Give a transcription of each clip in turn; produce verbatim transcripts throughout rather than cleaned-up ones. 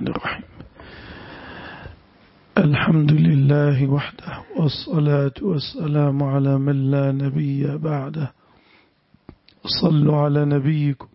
الرحمن الرحيم. الحمد لله وحده، والصلاة والسلام على من لا نبي بعده. صلوا على نبيكم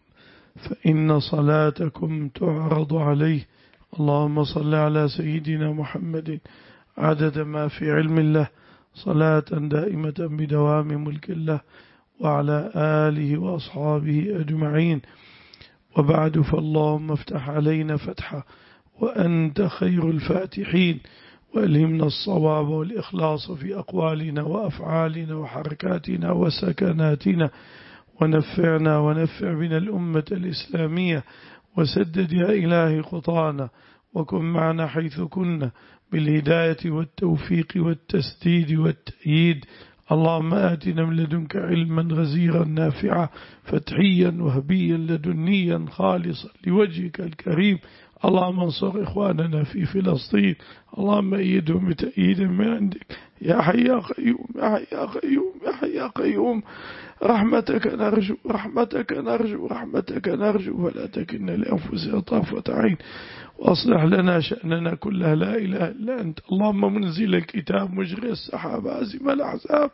فإن صلاتكم تعرض عليه. اللهم صل على سيدنا محمد عدد ما في علم الله، صلاة دائمة بدوام ملك الله، وعلى آله وأصحابه أجمعين. وبعد، فاللهم افتح علينا فتحا وأنت خير الفاتحين، وألهمنا الصواب والإخلاص في أقوالنا وأفعالنا وحركاتنا وسكناتنا، ونفعنا ونفع بنا الأمة الإسلامية، وسدد يا إلهي خطانا، وكن معنا حيث كنا بالهداية والتوفيق والتسديد والتأييد. اللهم آتنا من لدنك علما غزيرا نافعا فتحيا وهبيا لدنيا خالصا لوجهك الكريم. اللهم انصر إخواننا في فلسطين، اللهم أيدهم بتأييد من عندك يا حي يا قيوم يا حي يا قيوم يا حي يا قيوم. رحمتك نرجو رحمتك نرجو رحمتك نرجو، ولا تكلنا لأنفسنا طرفة عين، وأصلح لنا شأننا كله، لا إله إلا أنت. اللهم منزل الكتاب مجري السحاب هازم الأحزاب،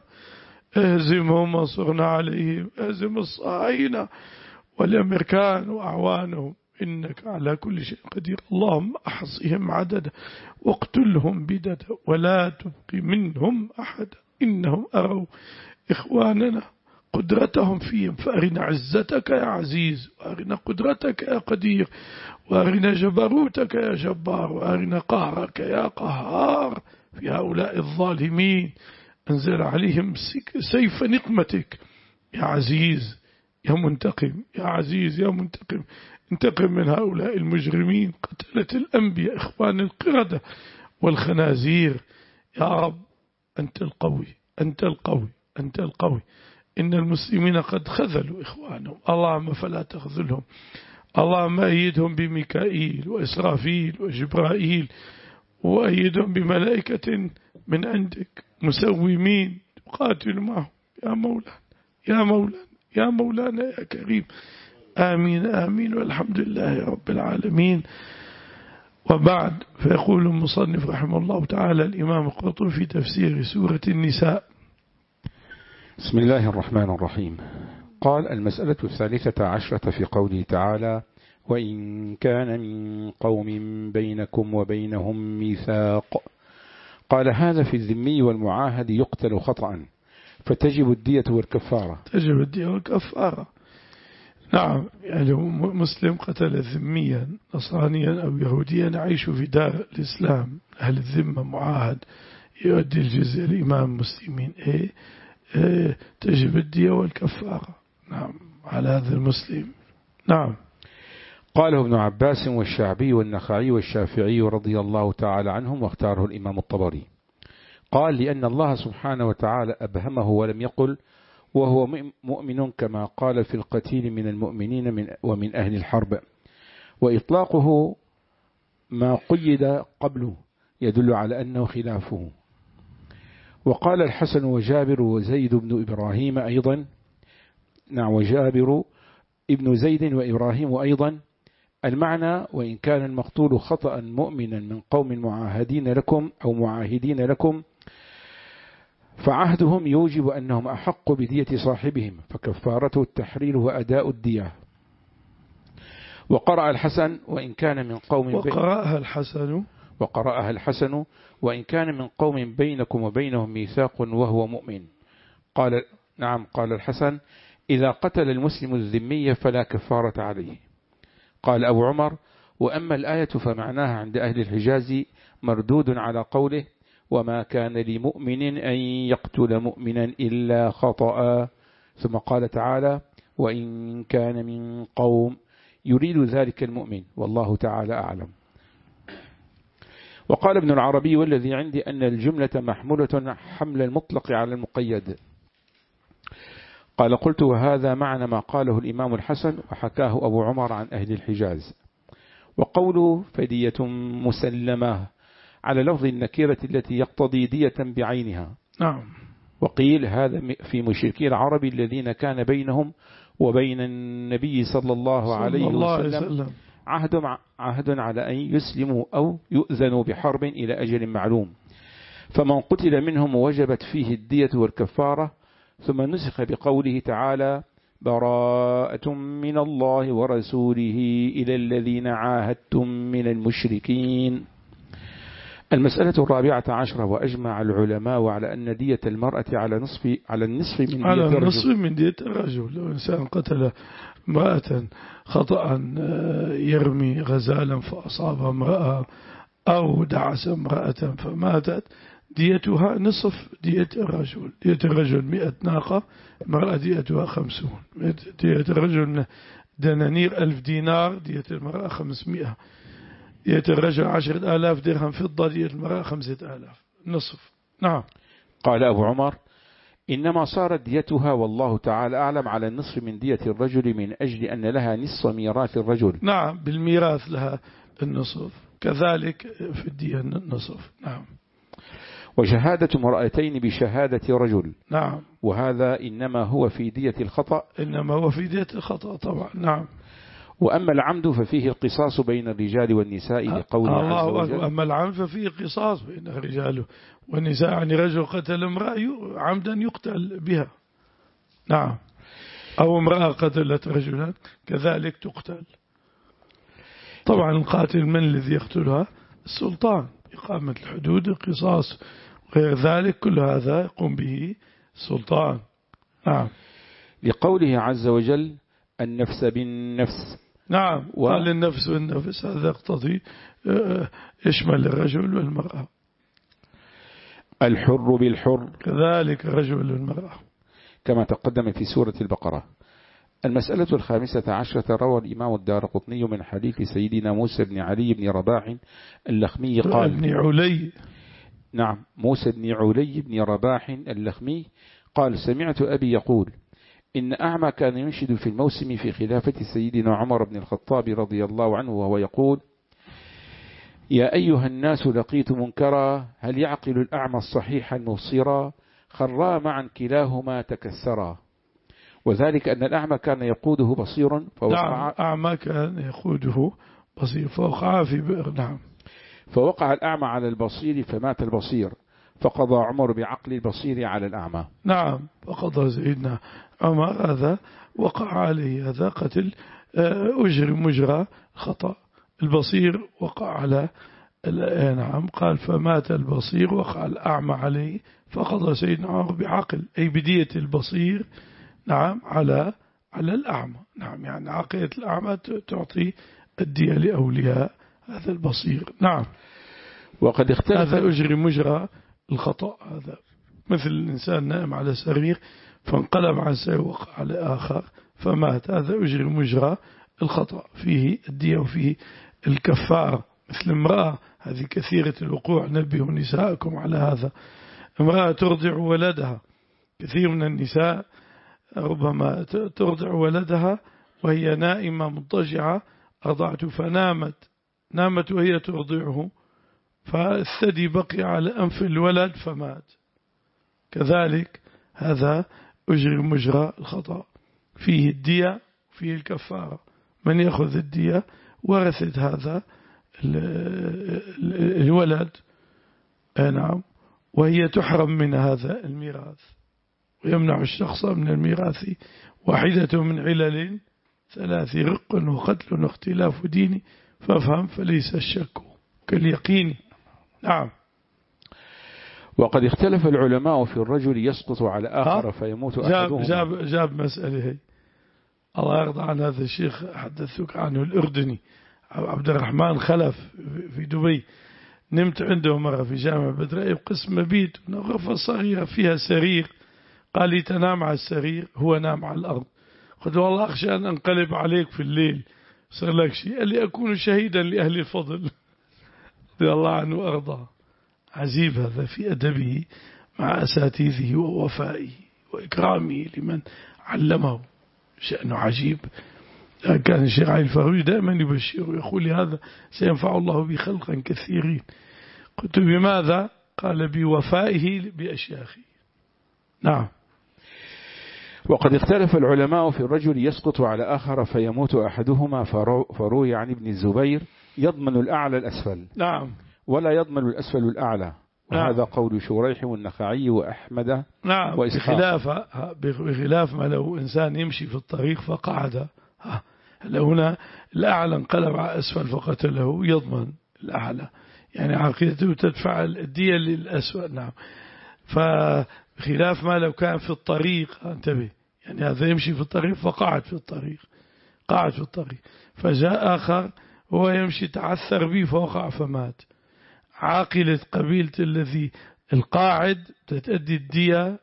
اهزمهم وانصرنا عليهم، اهزم الصهاينة والأمريكان وأعوانهم، إنك على كل شيء قدير. اللهم أحصهم عددا واقتلهم بددا، ولا تبقي منهم أحدا، إنهم أروا إخواننا قدرتهم فيهم، فأرنا عزتك يا عزيز، وأرنا قدرتك يا قدير، وأرنا جبروتك يا جبار، وأرنا قهرك يا قهار في هؤلاء الظالمين. أنزل عليهم سيف نقمتك يا عزيز يا منتقم، يا عزيز يا منتقم. انتقم من هؤلاء المجرمين قتلة الأنبياء إخوان القردة والخنازير. يا رب أنت القوي أنت القوي أنت القوي. إن المسلمين قد خذلوا إخوانهم، اللهم فلا تخذلهم. اللهم أيدهم بميكائيل وإسرافيل وجبرائيل، وأيدهم بملائكة من عندك مسومين تقاتل معهم يا مولانا يا مولانا يا مولانا يا كريم. آمين آمين، والحمد لله رب العالمين. وبعد، فيقول المصنف رحمه الله تعالى الإمام القرطبي في تفسير سورة النساء: بسم الله الرحمن الرحيم. قال: المسألة الثالثة عشرة في قوله تعالى: وإن كان من قوم بينكم وبينهم ميثاق. قال: هذا في الذمي والمعاهد يقتل خطأ، فتجب الدية والكفارة. تجب الدية والكفارة، نعم. يعني مسلم قتل ذميا نصرانيا أو يهوديا يعيش في دار الإسلام، أهل الذمة معاهد، يؤدي الجزية لإمام المسلمين، إيه إيه تجب الدية والكفارة، نعم، على هذا المسلم، نعم. قاله ابن عباس والشعبي والنخعي والشافعي رضي الله تعالى عنهم، واختاره الإمام الطبري. قال: لأن الله سبحانه وتعالى أبهمه ولم يقل وهو مؤمن، كما قال في القتيل من المؤمنين من ومن أهل الحرب، وإطلاقه ما قيد قبله يدل على أنه خلافه. وقال الحسن وجابر وزيد بن إبراهيم أيضا، نعم، وجابر ابن زيد وإبراهيم أيضا، المعنى: وإن كان المقتول خطأ مؤمنا من قوم معاهدين لكم أو معاهدين لكم، فعهدهم يوجب أنهم أحق بدية صاحبهم، فكفارته التحرير وأداء الدية. وقرأ الحسن: وإن كان من قوم وقرأها الحسن وقرأها الحسن وإن كان من قوم بينكم وبينهم ميثاق وهو مؤمن. قال: نعم. قال الحسن: إذا قتل المسلم الذمي فلا كفارة عليه. قال أبو عمر: وأما الآية فمعناها عند أهل الحجاز مردود على قوله: وما كان لمؤمن أن يقتل مؤمنا إلا خطأ. ثم قال تعالى: وإن كان من قوم، يريد ذلك المؤمن، والله تعالى أعلم. وقال ابن العربي: والذي عندي أن الجملة محمولة حمل المطلق على المقيد. قال: قلت: وهذا معنى ما قاله الإمام الحسن، وحكاه أبو عمر عن أهل الحجاز. وقوله فدية مسلمة على لفظ النكيرة التي يقتضي دية بعينها. نعم. وقيل هذا في مشركي العرب الذين كان بينهم وبين النبي صلى الله عليه وسلم عهد, عهد على أن يسلموا أو يؤذنوا بحرب إلى أجل معلوم، فمن قتل منهم وجبت فيه الدية والكفارة. ثم نسخ بقوله تعالى براءة من الله ورسوله إلى الذين عاهدتم من المشركين. المسألة الرابعة عشرة: وأجمع العلماء على أن دية المرأة على نصف على النصف من دية على الرجل. النصف من دية الرجل. لو إنسان قتل امرأة خطأ يرمي غزالا فأصاب امرأة أو دعس امرأة فماتت، ديتها نصف دية الرجل. دية الرجل مئة ناقة، المرأة ديتها خمسون. دية الرجل دنانير ألف دينار، دية المرأة خمسمائة. دية الرجل عشرة آلاف درهم فضة، دية المرأة خمسة آلاف، نصف. نعم. قال أبو عمر إنما صارت ديتها والله تعالى أعلم على النصف من دية الرجل من أجل أن لها نصف ميراث الرجل. نعم، بالميراث لها النصف، كذلك في الدية النصف. نعم. وشهادة امرأتين بشهادة رجل. نعم. وهذا إنما هو في دية الخطأ. إنما هو في دية الخطأ طبعا. نعم. وأما العمد ففيه القصاص بين الرجال والنساء لقوله عز وجل. أما العمد ففيه قصاص بين الرجال والنساء، يعني رجل قتل امرأة عمدا يقتل بها. نعم. أو امرأة قتلت رجلا كذلك تقتل. طبعا القاتل من الذي يقتلها؟ السلطان، إقامة الحدود، القصاص وغير ذلك، كل هذا يقوم به السلطان. نعم. لقوله عز وجل النفس بالنفس. نعم. و... قال النفس بالنفس، هذا يقتضي يشمل الرجل والمرأة. الحر بالحر كذلك الرجل والمرأة كما تقدم في سورة البقرة. المسألة الخامسة عشرة: روى الإمام الدارقطني من حديث سيدنا موسى بن علي بن رباح اللخمي قال ابن علي نعم موسى بن علي بن رباح اللخمي قال سمعت أبي يقول إن أعمى كان ينشد في الموسم في خلافة سيدنا عمر بن الخطاب رضي الله عنه وهو يقول يا أيها الناس لقيت منكرا هل يعقل الأعمى الصحيح المبصرا خرا معا كلاهما تكسرا. وذلك أن الأعمى كان يقوده بصير فوقع نعم. أعمى كان يقوده بصير فوقع في بئر. نعم. فوقع الأعمى على البصير فمات البصير فقضى عمر بعقل البصير على الأعمى. نعم. فقضى سيدنا عمر هذا وقع عليه هذا قتل أجري مجرى خطأ. البصير وقع على نعم قال فمات البصير وقع الأعمى عليه فقضى سيدنا عمر بعقل أي بدية البصير نعم على على الأعمى. نعم. يعني عقيدة الأعمى تعطي الدية لأولياء هذا البصير. نعم. وقد اختلف هذا أجري مجرى الخطأ. هذا مثل الإنسان نائم على سرير فانقلب عن سرير وقع على آخر فمات، هذا أجري مجرى الخطأ، فيه الدية وفيه الكفارة. مثل امرأة هذه كثيرة الوقوع، نبهوا نساءكم على هذا. امرأة ترضع ولدها، كثير من النساء ربما ترضع ولدها وهي نائمة مضطجعة، أرضعت فنامت نامت وهي ترضعه فالثدي بقي على أنف الولد فمات. كذلك هذا أجري مجرى الخطأ، فيه الدية فيه الكفارة. من يأخذ الدية؟ ورثت هذا الولد نعم، وهي تحرم من هذا الميراث، ويمنع الشخص من الميراث واحدة من علل ثلاث: رق وقتل واختلاف ديني، فافهم فليس الشك كاليقين. نعم. وقد اختلف العلماء في الرجل يسقط على آخر فيموت أحدهما. جاب, جاب, جاب مسألة هي، الله يرضى عن هذا الشيخ حدثك عنه الأردني عبد الرحمن خلف في دبي. نمت عنده مرة في جامع بدرائي بقسم مبيت، غرفة صغيرة فيها سرير، قال لي تنام على السرير، هو نام على الأرض. قلت والله أخشى أن أنقلب عليك في الليل صار لك شيء. قال لي أكون شهيدا لأهل الفضل رضي الله عنه وأرضاه. عجيب هذا في أدبه مع أساتذه ووفائه وإكرامه لمن علمه، شأنه عجيب. كان الشيخ علي الفاروي دائما يبشر ويقول لي هذا سينفع الله به خلقا كثيرين. قلت بماذا؟ قال بوفائه بأشياخه. نعم. وقد اختلف العلماء في الرجل يسقط على آخر فيموت أحدهما، فروي عن ابن الزبير يضمن الأعلى الأسفل نعم ولا يضمن الأسفل الأعلى، وهذا نعم. قول شريح والنخعي وأحمد نعم وإسحاق. بخلاف بخلاف ما لو إنسان يمشي في الطريق فقعد، لو هنا الأعلى انقلب على أسفل فقتله يضمن الأعلى، يعني عقيدته تدفع الدية للأسفل. نعم. فخلاف ما لو كان في الطريق، انتبه، يعني هذا يمشي في الطريق فقعد في الطريق، قعد في الطريق، فجاء آخر هو يمشي تعثر به فوقع فمات. عاقلة قبيلة الذي القاعد تتأدي الدية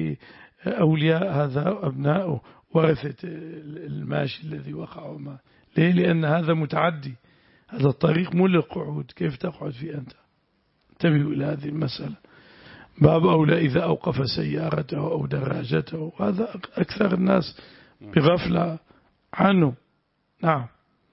لأولياء هذا أبناءه ورثة الماشي الذي وقع ومات. ليه؟ لأن هذا متعدي، هذا الطريق مو للقعود، كيف تقعد فيه أنت؟ انتبهوا إلى هذه المسألة. باب أولى إذا أوقف سيارته أو دراجته، هذا أكثر الناس بغفلة عنه. نعم.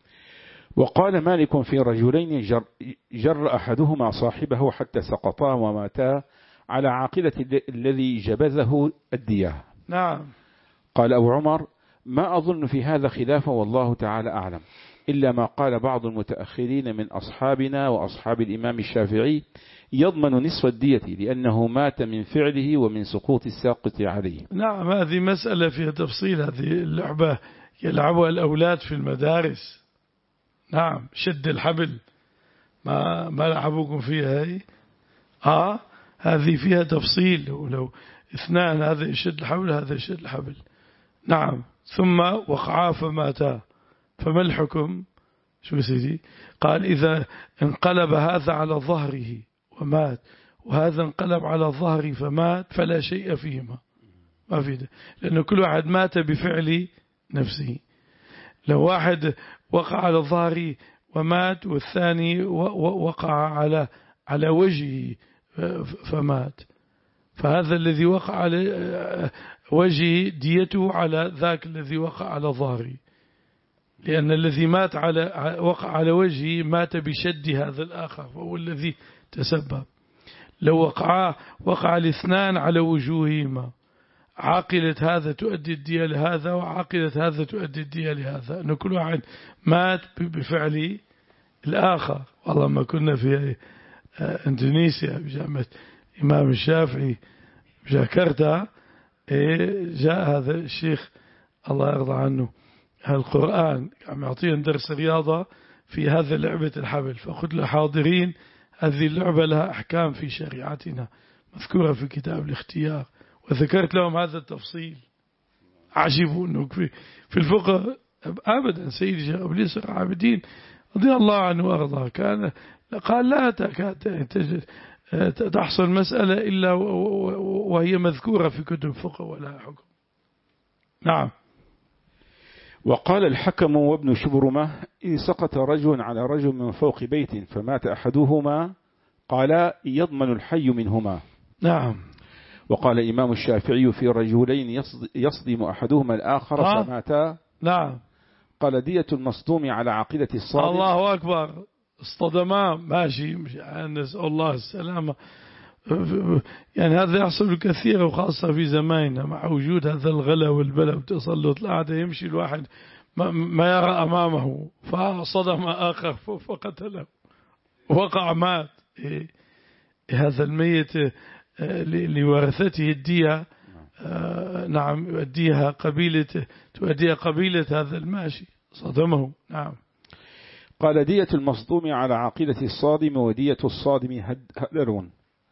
وقال مالك في رجلين جر, جر أحدهما صاحبه حتى سقطا وماتا على عاقلة الذي جبزه الدية. نعم. قال أبو عمر: ما أظن في هذا خلافا والله تعالى أعلم، إلا ما قال بعض المتأخرين من أصحابنا وأصحاب الإمام الشافعي يضمن نصف الدية لأنه مات من فعله ومن سقوط الساقط عليه. نعم. هذه مسألة فيها تفصيل، هذه اللعبة يلعبها الأولاد في المدارس. نعم. شد الحبل، ما ما لعبوكم فيها هي؟ آه هذه فيها تفصيل، ولو اثنان هذا يشد الحبل هذا يشد الحبل. نعم. ثم وقعا فماتا، فما الحكم؟ شو سيدي؟ قال إذا انقلب هذا على ظهره ومات وهذا انقلب على ظهره فمات فلا شيء فيهما، ما في ده، لأنه كل واحد مات بفعل نفسه. لو واحد وقع على ظهره ومات والثاني وقع على على وجهه فمات، فهذا الذي وقع على وجهه ديته على ذاك الذي وقع على ظهره، لأن الذي مات على وقع على وجهه مات بشد هذا الآخر فهو الذي تسبب. لو وقع وقع الاثنان على وجوههما، عاقلة هذا تؤدي الدية لهذا وعاقلة هذا تؤدي الدية لهذا، أن كل واحد مات بفعل الآخر. والله ما كنا في اندونيسيا بجامعة إمام الشافعي بجاكرتا، جاء هذا الشيخ الله يرضى عنه القرآن عم يعطيهم درس رياضة في هذا لعبة الحبل، فقلت له حاضرين هذه اللعبة لها أحكام في شريعتنا مذكورة في كتاب الاختيار، وذكرت لهم هذا التفصيل. عجبوا أنه في, في الفقه أبدا سيدي شيخ أبو اليسر عابدين رضي الله عنه وأرضاه كان قال لا تحصل مسألة إلا وهي مذكورة في كتب الفقه ولا حكم. نعم. وقال الحكم وابن شبرمة: إن سقط رجل على رجل من فوق بيت فمات أحدهما قال يضمن الحي منهما. نعم. وقال إمام الشافعي في رجلين يصدم أحدهما الآخر آه. فماتا. نعم. قال دية المصدوم على عقيدة الصادم. الله أكبر. اصطدما ماشي، نسأل الله السلامة. يعني هذا يحصل كثيرا وخاصة في زماننا مع وجود هذا الغلا والبلا وتسلط الأعداء، يمشي الواحد ما يرى أمامه فصدم آخر فقتله وقع مات. إيه هذا الميت لورثته الدية. آه نعم يؤديها قبيلة تؤديها قبيلة هذا الماشي صدمه. نعم. قال دية المصدوم على عقيدة الصادم ودية الصادم هدر.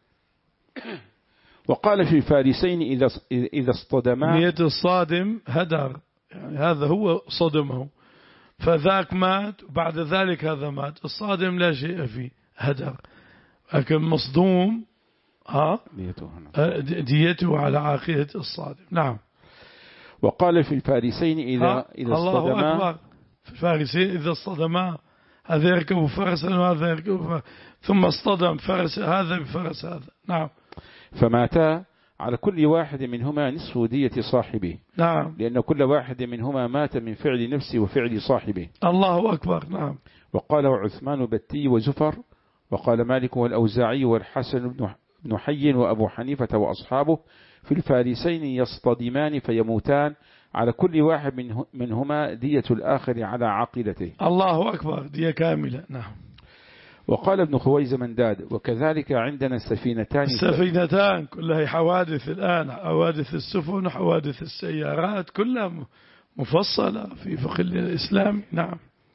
وقال في الفارسين إذا إذا اصطدما دية الصادم هدر، يعني هذا هو صدمه فذاك مات وبعد ذلك هذا مات. الصادم لا شيء فيه هدر، لكن مصدوم ها ديته على عقيدة الصادم. نعم. وقال في الفارسين إذا إذا اصطدما، الله أكبر، في الفارسين إذا اصطدما هذا يركب فرسا وهذا يركب فرسا ثم اصطدم فرس هذا بفرس هذا. نعم. فماتا على كل واحد منهما نصف دية صاحبه. نعم. لأن كل واحد منهما مات من فعل نفسه وفعل صاحبه. الله أكبر. نعم. وقال عثمان بتي وزفر، وقال مالك والأوزاعي والحسن بن بن حي وأبو حنيفة وأصحابه في الفارسين يصطدمان فيموتان على كل واحد منه منهما دية الآخر على عقيدته. الله أكبر، دية كاملة. نعم. وقال ابن خويز منداد وكذلك عندنا السفينتان السفينتان كلها حوادث الآن، حوادث السفن وحوادث السيارات كلها مفصلة في فقه الإسلام. نعم.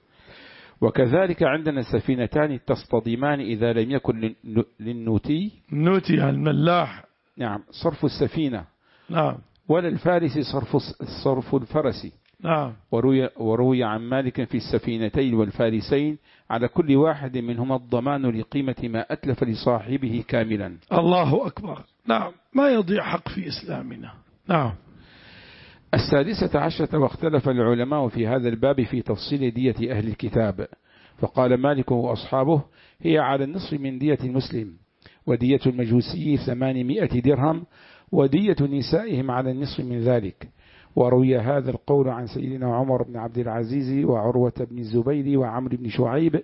وكذلك عندنا السفينتان تصطدمان إذا لم يكن للنوتي النوتي يعني الملاح. نعم صرف السفينة. نعم. ولا الفارس صرف صرف الفرس. نعم. وروي, وروي عن مالك في السفينتين والفارسين على كل واحد منهما الضمان لقيمة ما أتلف لصاحبه كاملا. الله أكبر. نعم. ما يضيع حق في إسلامنا. نعم. السادسة عشرة واختلف العلماء في هذا الباب في تفصيل دية أهل الكتاب، فقال مالك وأصحابه هي على النصف من دية المسلم، ودية المجوسي ثمانمائة درهم، ودية نسائهم على النصف من ذلك. وروي هذا القول عن سيدنا عمر بن عبد العزيز وعروة بن الزبير وعمر بن شعيب،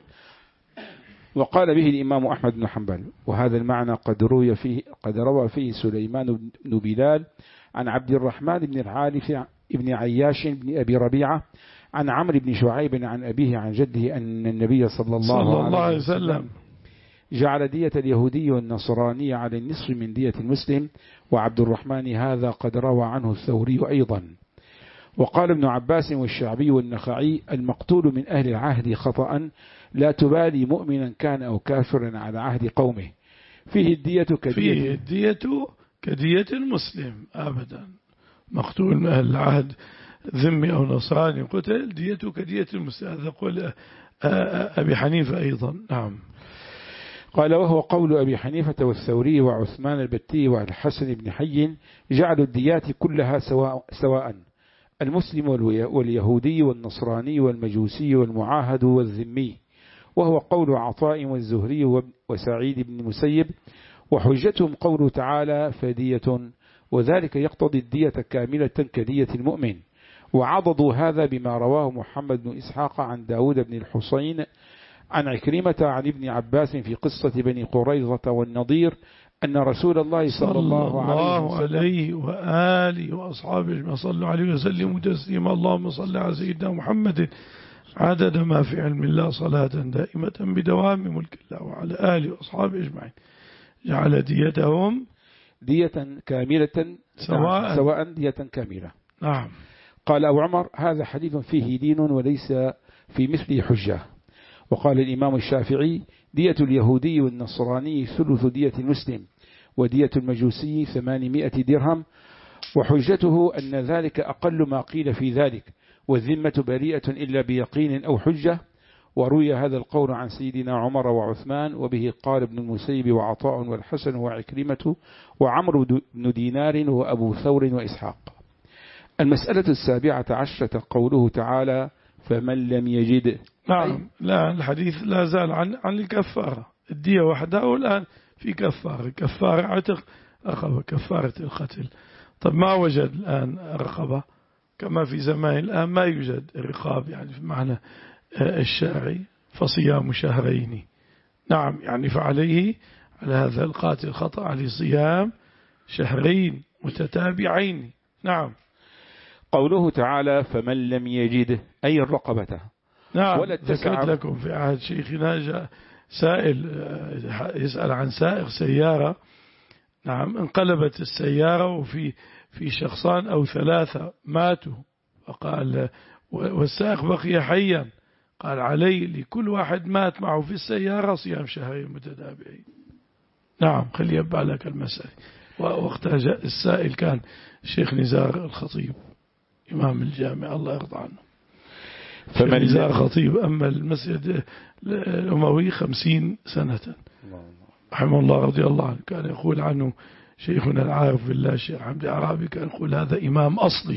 وقال به الإمام أحمد بن حنبل. وهذا المعنى قد روي فيه قد روى فيه سليمان بن بلال عن عبد الرحمن بن الحارث بن عياش بن أبي ربيعة عن عمرو بن شعيب عن أبيه عن جده أن النبي صلى الله, صلى الله عليه وسلم جعل دية اليهودي والنصراني على النصف من دية المسلم. وعبد الرحمن هذا قد روى عنه الثوري أيضا. وقال ابن عباس والشعبي والنخعي المقتول من أهل العهد خطأ لا تبالي مؤمنا كان أو كافرا على عهد قومه، فيه الدية كدية فيه الدية كدية المسلم أبدا. مقتول من أهل العهد ذمي أو نصراني قتل دية كدية المسلم، هذا قول أبي حنيفة أيضا. نعم. قال وهو قول أبي حنيفة والثوري وعثمان البتي والحسن بن حي جعلوا الديات كلها سواء, سواء المسلم واليهودي والنصراني والمجوسي والمعاهد والذمي، وهو قول عطاء والزهري وسعيد بن مسيب. وحجتهم قوله تعالى فدية، وذلك يقتضي الدية كاملة كدية المؤمن. وعضدوا هذا بما رواه محمد بن إسحاق عن داود بن الحسين عن عكرمة عن ابن عباس في قصة بني قريظة والنضير أن رسول الله صلى الله عليه, عليه وآله وأصحابه صلوا عليه وسلموا تسليما. اللهم صل على سيدنا محمد عدد ما في علم الله صلاة دائمة بدوام ملك الله وعلى آله وأصحابه أجمعين. جعل ديتهم دية كاملة سواء, سواء دية كاملة. نعم. قال أبو عمر هذا حديث فيه دين وليس في مثله حجة. وقال الإمام الشافعي دية اليهودي والنصراني ثلث دية المسلم، ودية المجوسي ثمانمائة درهم. وحجته أن ذلك أقل ما قيل في ذلك، والذمة بريئة إلا بيقين أو حجة. وروي هذا القول عن سيدنا عمر وعثمان، وبه قال ابن المسيب وعطاء والحسن وعكرمة وعمرو بن دينار وأبو ثور وإسحاق. المسألة السابعة عشرة قوله تعالى فمن لم يجد. نعم. لا الحديث لا زال عن عن الكفارة، الدية وحدها، والآن في كفارة كفارة عتق رقبة، كفارة القتل. طب ما وجد الآن رقبة كما في زمان الآن ما يوجد رقاب يعني في معنى الشرعي، فصيام شهرين. نعم. يعني فعليه على هذا القاتل خطأ عليه صيام شهرين متتابعين. نعم. قوله تعالى فمن لم يجد أي الرقبة. نعم. ذكرت لكم في عهد شيخنا جاء سائل يسأل عن سائق سيارة. نعم. انقلبت السيارة وفي في شخصان أو ثلاثة ماتوا، فقال والسائق بقي حيا، قال علي لكل واحد مات معه في السيارة صيام شهرين متتابعين. نعم. خلي يبع لك المسألة. ووقتها جاء السائل كان الشيخ نزار الخطيب إمام الجامع الله يرضى عنه. فمن نزار خطيب. أما المسجد الأموي خمسين سنة رحمه الله رضي الله عنه. كان يقول عنه شيخنا العارف بالله الشيخ حمد عرابي كان يقول هذا إمام أصلي،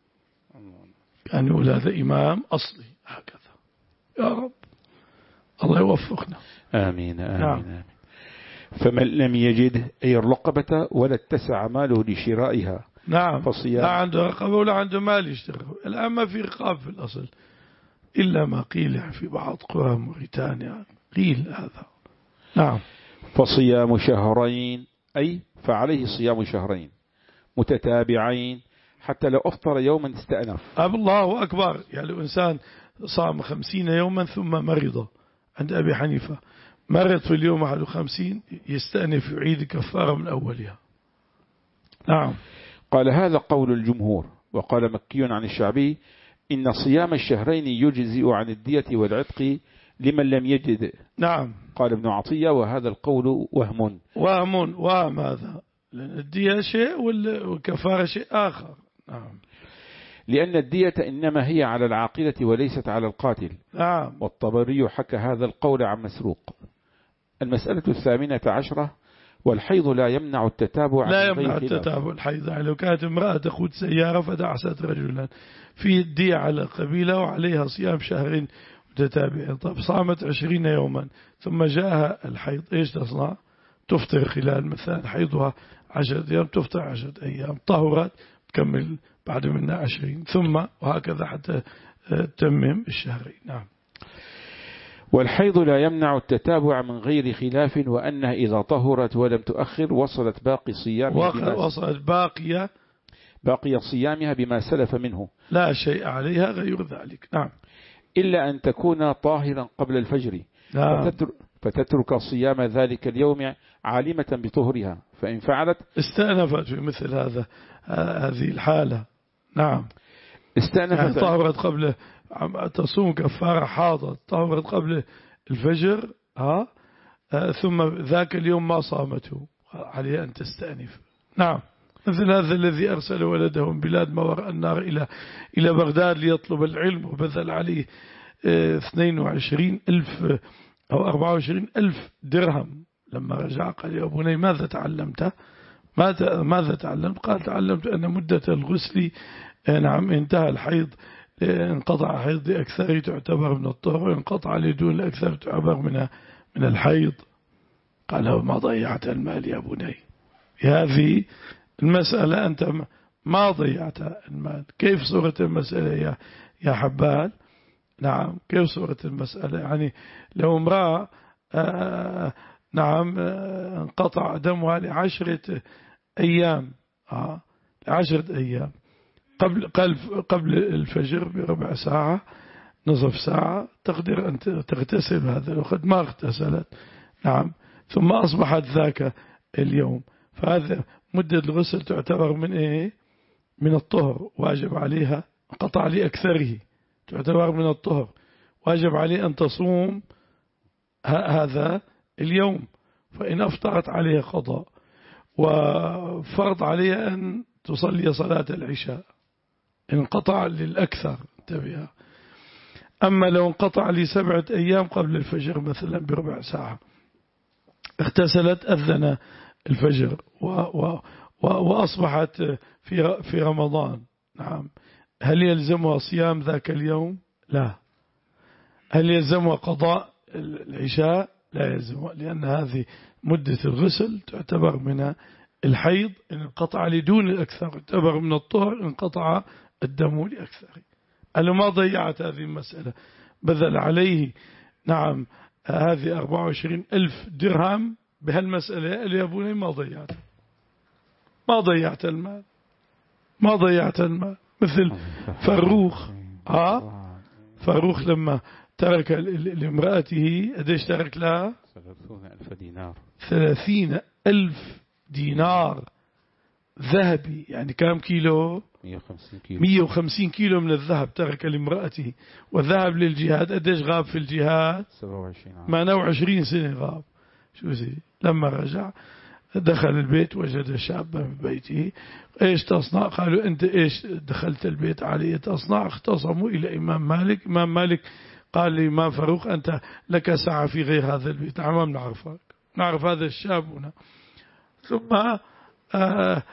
كان يقول هذا إمام أصلي هكذا. يا رب الله يوفقنا. آمين آمين, نعم. آمين. فمن لم يجد أي الرقبة ولا اتسع ماله لشرائها. نعم. فصيام. لا عنده رقبة ولا عنده مال يشتغل. الآن ما في رقاب في الأصل إلا ما قيل في بعض قرى موريتانيا قيل هذا. نعم. فصيام شهرين أي فعليه صيام شهرين متتابعين حتى لو أفطر يوما استأنف. أب الله أكبر. يعني لو إنسان صام خمسين يوما ثم مرض عند أبي حنيفة، مرض في اليوم واحد وخمسين، يستأنف يعيد كفارة من أولها. نعم. قال هذا قول الجمهور. وقال مكي عن الشعبي إن صيام الشهرين يجزئ عن الدية والعتق لمن لم يجد. نعم. قال ابن عطية وهذا القول وهم. وهم وهم هذا، لأن الدية شيء والكفارة شيء آخر. نعم. لأن الدية إنما هي على العاقلة وليست على القاتل. نعم. والطبري حكى هذا القول عن مسروق. المسألة الثامنة عشرة والحيض لا يمنع التتابع. لا يمنع التتابع الحيض. يعني لو كانت امرأة تقود سيارة فدعست رجلا في الدية على قبيلة وعليها صيام شهرين متتابعين، طب صامت عشرين يوما ثم جاءها الحيض، ايش تصنع؟ تفطر خلال مثلا حيضها عشرة أيام، تفطر عشرة أيام، طهرت تكمل بعد منها عشرين، ثم وهكذا حتى تتمم الشهرين. نعم. والحيض لا يمنع التتابع من غير خلاف، وأنها إذا طهرت ولم تؤخر وصلت باقي صيامها وصلت باقية باقي صيامها بما سلف منه، لا شيء عليها غير ذلك. نعم. إلا أن تكون طاهرا قبل الفجر. نعم. فتترك, فتترك صيام ذلك اليوم عالمة بطهرها، فإن فعلت استأنفت في مثل هذا هذه الحالة. نعم. استأنفت يعني طهرت قبل تصوم كفارة حاضت، طهرت قبل الفجر ها ثم ذاك اليوم ما صامته، عليها أن تستأنف. نعم. مثل هذا الذي أرسل ولده من بلاد ما وراء النار إلى إلى بغداد ليطلب العلم، وبذل عليه اثنين وعشرين ألف أو أربعة وعشرين ألف درهم. لما رجع قال يا بني ماذا تعلمت؟ ماذا تعلمت؟ قال تعلمت أن مدة الغسل نعم انتهى الحيض، انقطع حيض لأكثر تعتبر من الطهر، وانقطع لدون الأكثر تعتبر من من الحيض. قال ما ضيعت المال يا بني، هذه المسألة أنت ما ضيعت المال. كيف صورة المسألة يا يا حبال؟ نعم. كيف صورة المسألة؟ يعني لو امرأة آه نعم آه انقطع دمها لعشرة أيام آه لعشرة أيام قبل قبل الفجر بربع ساعة نصف ساعة، تقدر أن تغتسل هذا الوقت، ما اغتسلت. نعم. ثم أصبحت ذاك اليوم، فهذا مدة الغسل تعتبر من إيه؟ من الطهر، واجب عليها قطع لأكثره تعتبر من الطهر، واجب عليه أن تصوم هذا اليوم، فإن أفطرت عليها قضاء، وفرض عليها أن تصلي صلاة العشاء انقطع للأكثر انتبه. أما لو انقطع لسبعة أيام قبل الفجر مثلا بربع ساعة، اغتسلت أذن الفجر و و و وأصبحت في في رمضان. نعم. هل يلزمها صيام ذاك اليوم؟ لا. هل يلزمها قضاء العشاء؟ لا يلزمها، لأن هذه مدة الغسل تعتبر من الحيض، إن انقطع لدون الأكثر تعتبر من الطهر، انقطع الدم لأكثر. أنا ما ضيعت هذه المسألة، بذل عليه نعم هذه أربعة وعشرين ألف درهم بهالمسألة اللي يا أبوني ما ضيعت ما ضيعت المال ما ضيعت المال. مثل فروخ ها فروخ لما ترك لامرأته قديش ترك لها؟ ثلاثين ألف دينار ثلاثين ألف دينار ذهبي. يعني كم كيلو؟ مئة وخمسين كيلو مئة وخمسين كيلو من الذهب ترك لامرأته. وذهب للجهاد قديش غاب في الجهاد؟ سبعة وعشرين عام. ثمانية وعشرين سنة غاب. شو زي لما رجع دخل البيت وجد شابا في بيته. ايش تصنع؟ قالوا انت ايش دخلت البيت علي تصنع؟ اختصموا الى امام مالك. امام مالك قال لي ما فاروق انت لك ساعة في غير هذا البيت. نعم نعرفك، نعرف هذا الشاب هنا. ثم آآ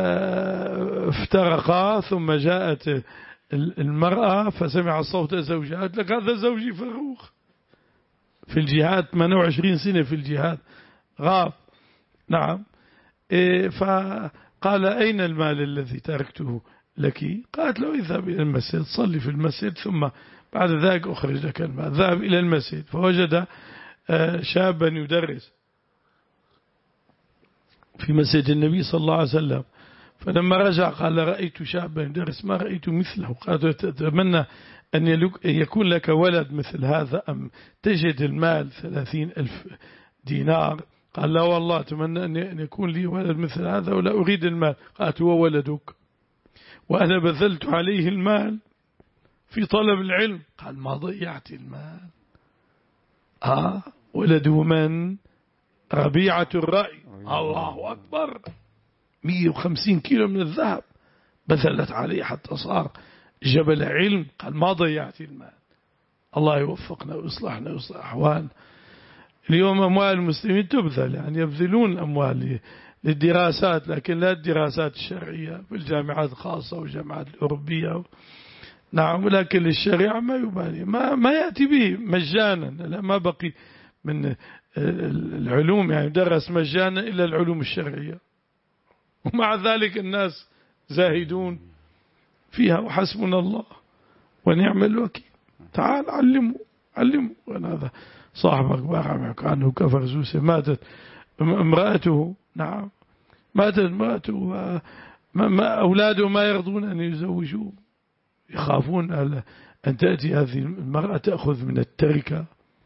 آآ افترقا، ثم جاءت المرأة فسمع صوت زوجها قالت لك هذا زوجي فاروق في الجهاد ثمانية وعشرين سنة في الجهاد غاب. نعم. إيه فقال أين المال الذي تركته لك؟ قالت له اذهب إلى المسجد صلي في المسجد ثم بعد ذلك أخرج لك المال. ذهب إلى المسجد فوجد شابا يدرس، في مسجد النبي صلى الله عليه وسلم، فلما رجع قال رأيت شابا يدرس ما رأيت مثله. قال تتمنى أن يكون لك ولد مثل هذا أم تجد المال ثلاثين ألف دينار؟ قال لا والله أتمنى أن يكون لي ولد مثل هذا ولا أريد المال. قالت هو ولدك وأنا بذلت عليه المال في طلب العلم. قال ما ضيعت المال. آه ولده من؟ ربيعة الرأي. الله أكبر، مئة وخمسين كيلو من الذهب بذلت عليه حتى صار جبل علم. قال ما ضيعت المال. الله يوفقنا ويصلحنا ويصلح أحوالنا. اليوم أموال المسلمين تبذل، يعني يبذلون أموال للدراسات، لكن لا الدراسات الشرعية في الجامعات الخاصة والجامعات الأوروبية. نعم، ولكن الشريعة ما يبالي، ما ما يأتي به مجانا. لا ما بقي من العلوم يعني درس مجانا إلا العلوم الشرعية، ومع ذلك الناس زاهدون فيها وحسبنا الله ونعم الوكيل. تعال علموا علموا. وانا هذا صاحبك بارك عنه كفر زوسة، ماتت امرأته. نعم ماتت امرأته، ما ما أولاده ما يرضون أن يزوجوه، يخافون أن تأتي هذه المرأة تأخذ من التركة.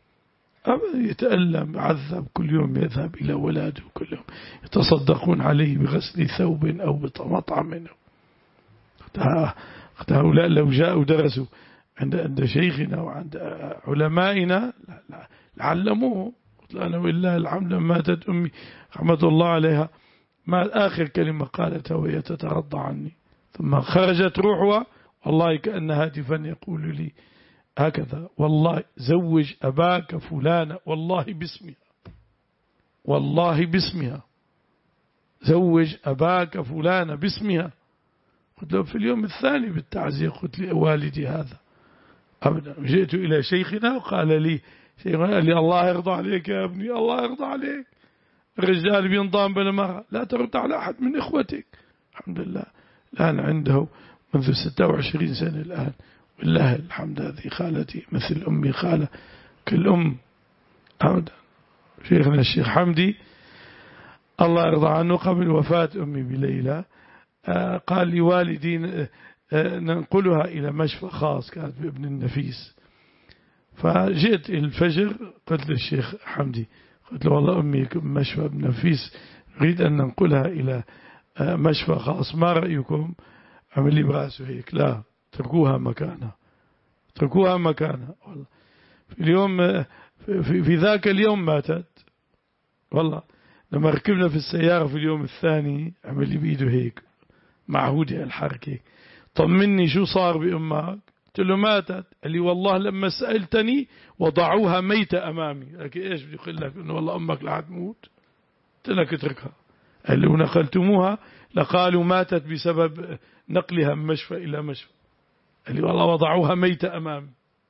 يتألم يعذب كل يوم، يذهب إلى ولاده كل يوم يتصدقون عليه بغسل ثوب أو بمطعم. هؤلاء لو جاءوا درسوا عند عند شيخنا وعند علمائنا لعلموه. قلت أنا والله الحمد لله ماتت أمي رحمة الله عليها، ما آخر كلمة قالتها وهي تترضى عني، ثم خرجت روحها والله كأن هاتفا يقول لي هكذا: والله زوج أباك فلانة، والله باسمها، والله باسمها، زوج أباك فلانة باسمها. قلت له في اليوم الثاني بالتعزية قلت لي والدي هذا أبدا. جئت إلى شيخنا وقال لي شيخنا قال لي الله يرضى عليك يا ابني، الله يرضى عليك. الرجال بينضام بالمرأة، لا ترد على أحد من إخوتك. الحمد لله الآن عنده منذ ستة وعشرين سنة الآن، والله الحمد. هذه خالتي مثل أمي، خالة كالأم أبدا. شيخنا الشيخ حمدي الله يرضى عنه قبل وفاة أمي بليلة قال لي والدي ننقلها إلى مشفى خاص كانت بابن النفيس. فجئت الفجر قلت للشيخ حمدي، قلت له والله أمي مشفى ابن النفيس نريد أن ننقلها إلى مشفى خاص، ما رأيكم؟ عمل لي براسه هيك، لا تركوها مكانها، تركوها مكانها. والله في اليوم في, في ذاك اليوم ماتت. والله لما ركبنا في السيارة في اليوم الثاني عمل لي بإيده هيك معهودة الحركة، طمني شو صار بأمك؟ قلت له ماتت. قال لي والله لما سألتني وضعوها ميتة أمامي. لكن إيش بدي أقول لك إنه والله أمك لا تموت؟ قلت لك اتركها. قال لي ونقلتموها لقالوا ماتت بسبب نقلها من مشفى إلى مشفى. قال لي والله وضعوها ميتة أمامي.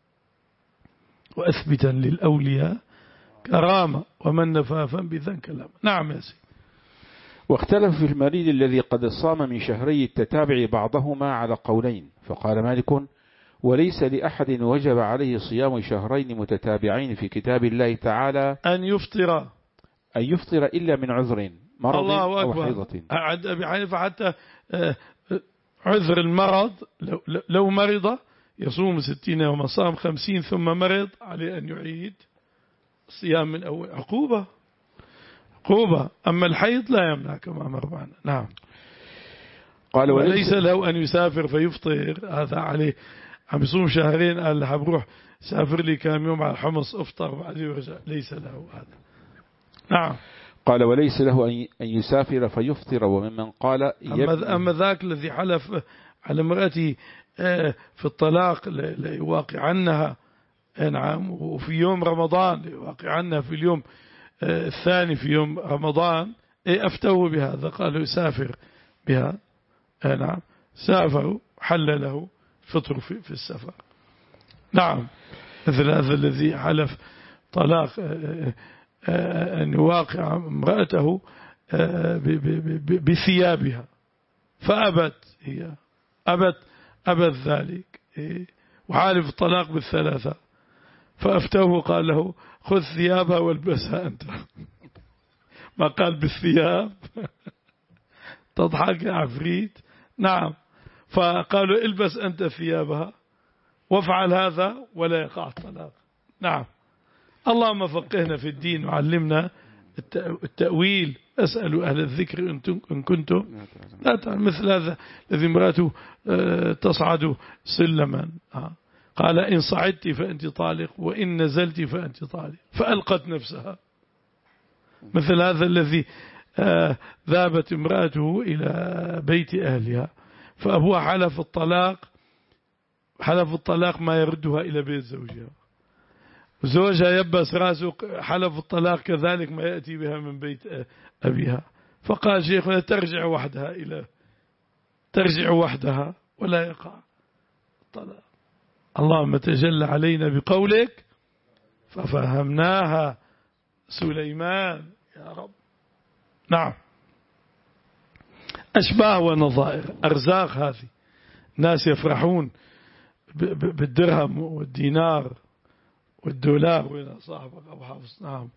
وأثبتا للأولياء كرامة ومن نفافا بذن كلام. نعم يا سيدي. واختلف في المريض الذي قد صام من شهري التتابع بعضهما على قولين، فقال مالك: وليس لأحد وجب عليه صيام شهرين متتابعين في كتاب الله تعالى أن يفطر أن يفطر إلا من عذر مرض الله أو أكبر. حيضة. عند أبي حنيفة حتى عذر المرض، لو مرض يصوم ستين يوما، صام خمسين ثم مرض عليه أن يعيد الصيام من أول. عقوبة عقوبة. أما الحيض لا يمنع كما مر معنا. نعم. قال وليس له أن يسافر فيفطر، هذا عليه عم يصوم شهرين قال له بروح سافر لي كم يوم على الحمص افطر بعدين يرجع، ليس له هذا. نعم. قال وليس له أن يسافر فيفطر. وممن قال أما, أما ذاك الذي حلف على امرأته في الطلاق ليواقع عنها، نعم، وفي يوم رمضان ليواقع عنها في اليوم الثاني في يوم رمضان، أفتوه بهذا، قالوا يسافر بها. نعم سافروا حل له فطر في, في السفر. نعم. مثل هذا الذي حلف طلاق أن يواقع امرأته بثيابها فأبت، هي أبت أبت ذلك، وحالف الطلاق بالثلاثة، فأفتوه قال له خذ ثيابها والبسها أنت. ما قال بالثياب. تضحك يا عفريت. نعم. فقالوا البس أنت ثيابها وافعل هذا ولا يقع الطلاق. نعم. اللهم فقهنا في الدين وعلمنا التأويل. أسأل أهل الذكر إن كنتم لا تعلم. مثل هذا الذي امرأته تصعد سلما قال إن صعدت فأنت طالق وإن نزلت فأنت طالق فألقت نفسها. مثل هذا الذي ذهبت امرأته إلى بيت أهلها فأبوها حلف الطلاق حلف الطلاق ما يردها إلى بيت زوجها، زوجها يبس راسه حلف الطلاق كذلك ما يأتي بها من بيت أبيها. فقال شيخنا ترجع وحدها إلى ترجع وحدها ولا يقع الطلاق. اللهم تجلى علينا بقولك ففهمناها سليمان يا رب. نعم. أشباه ونظائر أرزاق هذه. ناس يفرحون بالدرهم والدينار والدولار. وين صاحبك أبو حافظ؟ نعم.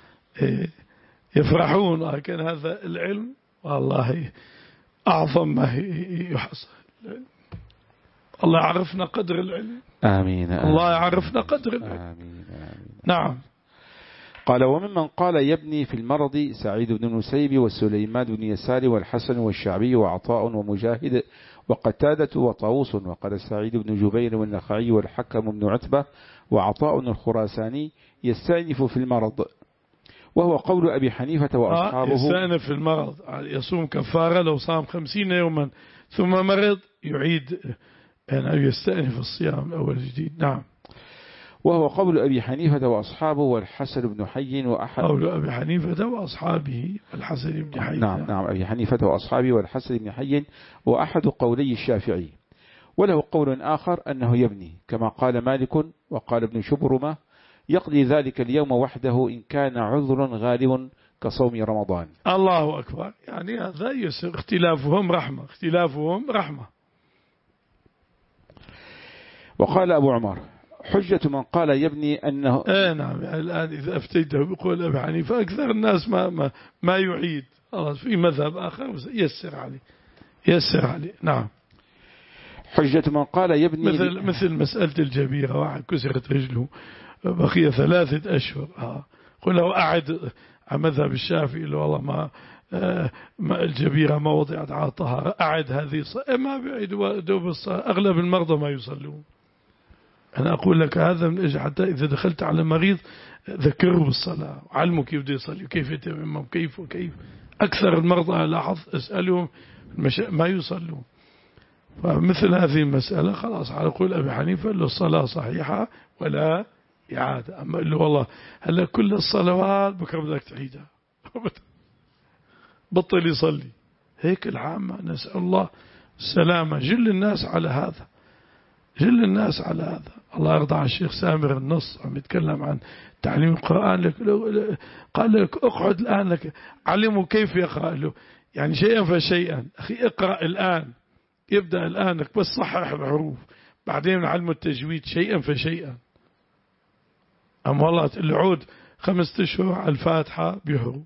يفرحون، لكن هذا العلم والله أعظم ما يحصل. الله يعرفنا قدر العلم. آمين. الله يعرفنا قدر العلم. آمين. آمين. نعم. قال وممن قال يبني في المرض سعيد بن المسيب وسليمان بن يسار والحسن والشعبي وعطاء ومجاهد وقتادة وطاووس. وقال سعيد بن جبير والنخعي والحكم بن عتبة وعطاء الخراساني يستأنف في المرض، وهو قول أبي حنيفة وأصحابه. يستأنف في المرض يصوم كفارة لو صام خمسين يوما ثم مرض يعيد يعني يستأنف الصيام أول جديد. نعم. وهو قول أبي حنيفة وأصحابه والحسن بن حي وأحد. قول أبي حنيفة وأصحابه والحسن بن حي. نعم. نعم. أبي حنيفة وأصحابه والحسن بن حي وأحد قولي الشافعي. وله قول آخر أنه يبني كما قال مالك وقال ابن شبرمة يقضي ذلك اليوم وحده إن كان عذر غالب كصوم رمضان. الله أكبر. يعني هذا يسر. اختلافهم رحمة. اختلافهم رحمة. وقال أبو عمر حجة من قال يبني أنه آه نعم. يعني الآن إذا أفتيته بقول أبي حنيفة أكثر الناس ما ما ما يعيد. خلاص في مذهب آخر يسر عليه يسر عليه. نعم. حجة من قال يبني مثل مثل مسألة الجبيرة. واحد كسرت رجله بقي ثلاثة أشهر آه. قل له أعد على مذهب الشافعي اللي والله ما, آه ما الجبيرة ما وضعت على طهارة أعد هذه الصلاة ما بيعيدوا دوب الصلاة. أغلب المرضى ما يصلون. أنا أقول لك هذا من أجل حتى إذا دخلت على مريض ذكره بالصلاة وعلمه كيف بده يصلي وكيف يتمم كيف وكيف. أكثر المرضى لاحظ أسألهم ما يصلون. فمثل هذه المسألة خلاص على قول أبي حنيفة له الصلاة صحيحة ولا إعادة. أما اللي والله هلا كل الصلوات بكرة بدك تعيدها بطل يصلي هيك العامة. نسأل الله السلامة. جل الناس على هذا. جل الناس على هذا. الله يرضى عن الشيخ سامر النص عم يتكلم عن تعليم القرآن لك قال لك اقعد الآن لك علمه كيف يقرأ له يعني شيئا فشيئا. أخي اقرأ الآن يبدأ الآن لك بس صحح الحروف بعدين علمه التجويد شيئا فشيئا. أما والله العود خمسة أشهر على الفاتحة بحروف.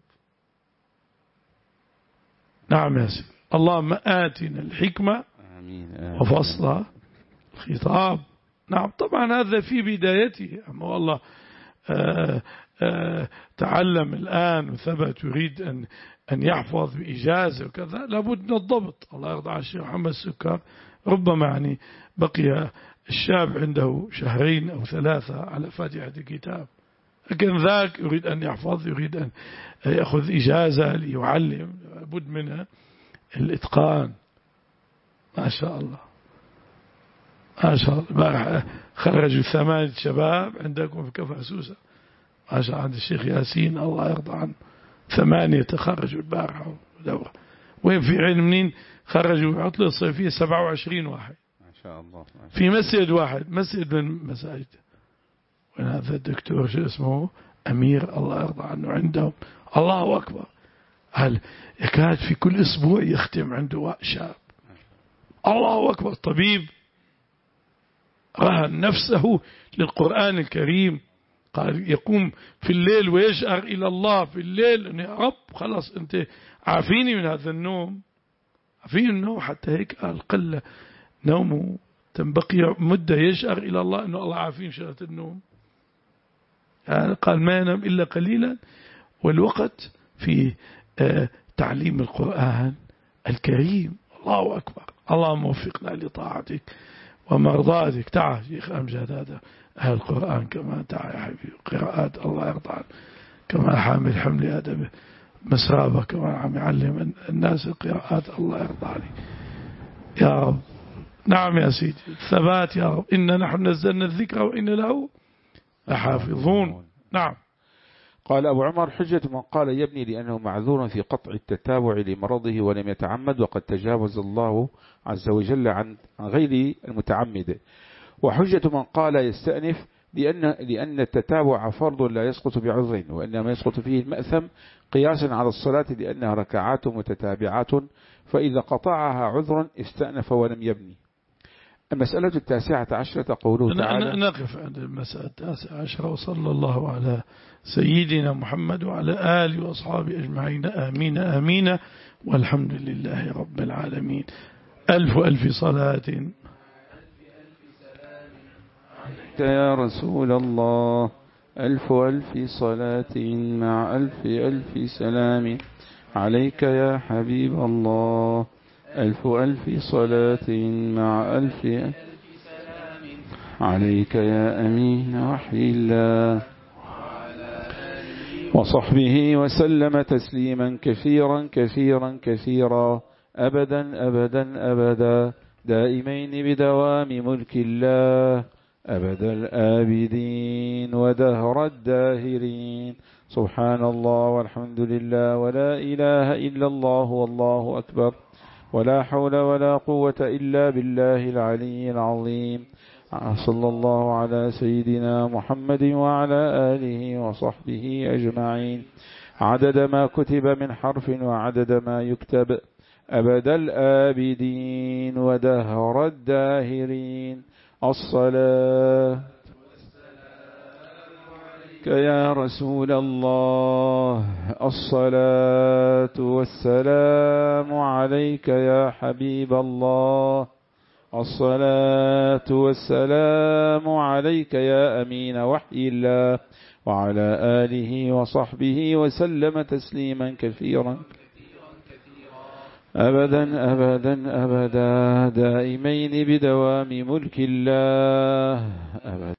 نعم يا سيدي. اللهم آتنا الحكمة وفصلها الخطاب. نعم. طبعا هذا في بدايته. أما والله آآ آآ تعلم الآن وثبت يريد أن أن يحفظ بإجازة وكذا لابد من الضبط. الله يرضى على الشيخ محمد السكر ربما يعني بقي الشاب عنده شهرين أو ثلاثة على فاتحة الكتاب لكن ذاك يريد أن يحفظ يريد أن يأخذ إجازة ليعلم لابد منها الإتقان. ما شاء الله ما شاء الله. خرجوا ثمانية شباب عندكم في كفر سوسة ما شاء الله. عند الشيخ ياسين الله يرضى عنه ثمانية تخرجوا البارحة دورة. وين في علم منين خرجوا عطلة الصيفية سبعة وعشرين واحد ما شاء الله في مسجد واحد مسجد من مساجد. وين هذا الدكتور شو اسمه أمير الله يرضى عنه عندهم الله أكبر. هل يكاد في كل أسبوع يختم عنده شاب الله أكبر. طبيب رهن نفسه للقرآن الكريم. قال يقوم في الليل ويشعر إلى الله في الليل أن يا رب خلاص أنت عافيني من هذا النوم في النوم حتى هيك قال قل نومه تنبقي مدة يشعر إلى الله أنه الله عافين شغلة النوم. يعني قال ما ينام إلا قليلا. والوقت في تعليم القرآن الكريم. الله أكبر. اللهم وفقنا لطاعتك ومرضاتك. تعال شيخ أمجد هذا أهل القرآن كما تعال يا حبيبي قراءات الله يرضى عنه كما حامل حمل أدبه مسرابة كما عم يعلم الناس القراءات الله يرضى عليه يا رب. نعم يا سيدي الثبات يا رب. إنا نحن نزلنا الذكر وإن له لحافظون. نعم. قال أبو عمر حجة من قال يبني لأنه معذور في قطع التتابع لمرضه ولم يتعمد وقد تجاوز الله عز وجل عن غير المتعمد. وحجة من قال يستأنف لأن, لأن التتابع فرض لا يسقط بعذر وإنما يسقط فيه المأثم قياسا على الصلاة لأنها ركعات متتابعات فإذا قطعها عذر استأنف ولم يبني. المسألة التاسعة عشرة قوله تعالى. نقف عند المسألة التاسعة عشرة وصلى الله على سيدنا محمد وعلى آله وأصحابه أجمعين آمين آمين والحمد لله رب العالمين. ألف ألف صلاة يا رسول الله. ألف ألف صلاة مع ألف ألف سلام عليك يا حبيب الله. ألف ألف صلاة مع ألف ألف سلام عليك يا أمين وحي الله وصحبه وسلم تسليما كثيرا كثيرا كثيرا أبدا أبدا أبدا دائمين بدوام ملك الله أبد الآبدين ودهر الداهرين. سبحان الله والحمد لله ولا إله إلا الله والله أكبر ولا حول ولا قوة إلا بالله العلي العظيم. صلى الله على سيدنا محمد وعلى آله وصحبه أجمعين عدد ما كتب من حرف وعدد ما يكتب أبد الآبدين ودهر الداهرين. الصلاة يا رسول الله. الصلاة والسلام عليك يا حبيب الله. الصلاة والسلام عليك يا أمين وحي الله وعلى آله وصحبه وسلم تسليما كثيرا أبدا أبدا أبدا دائمين بدوام ملك الله أبدا.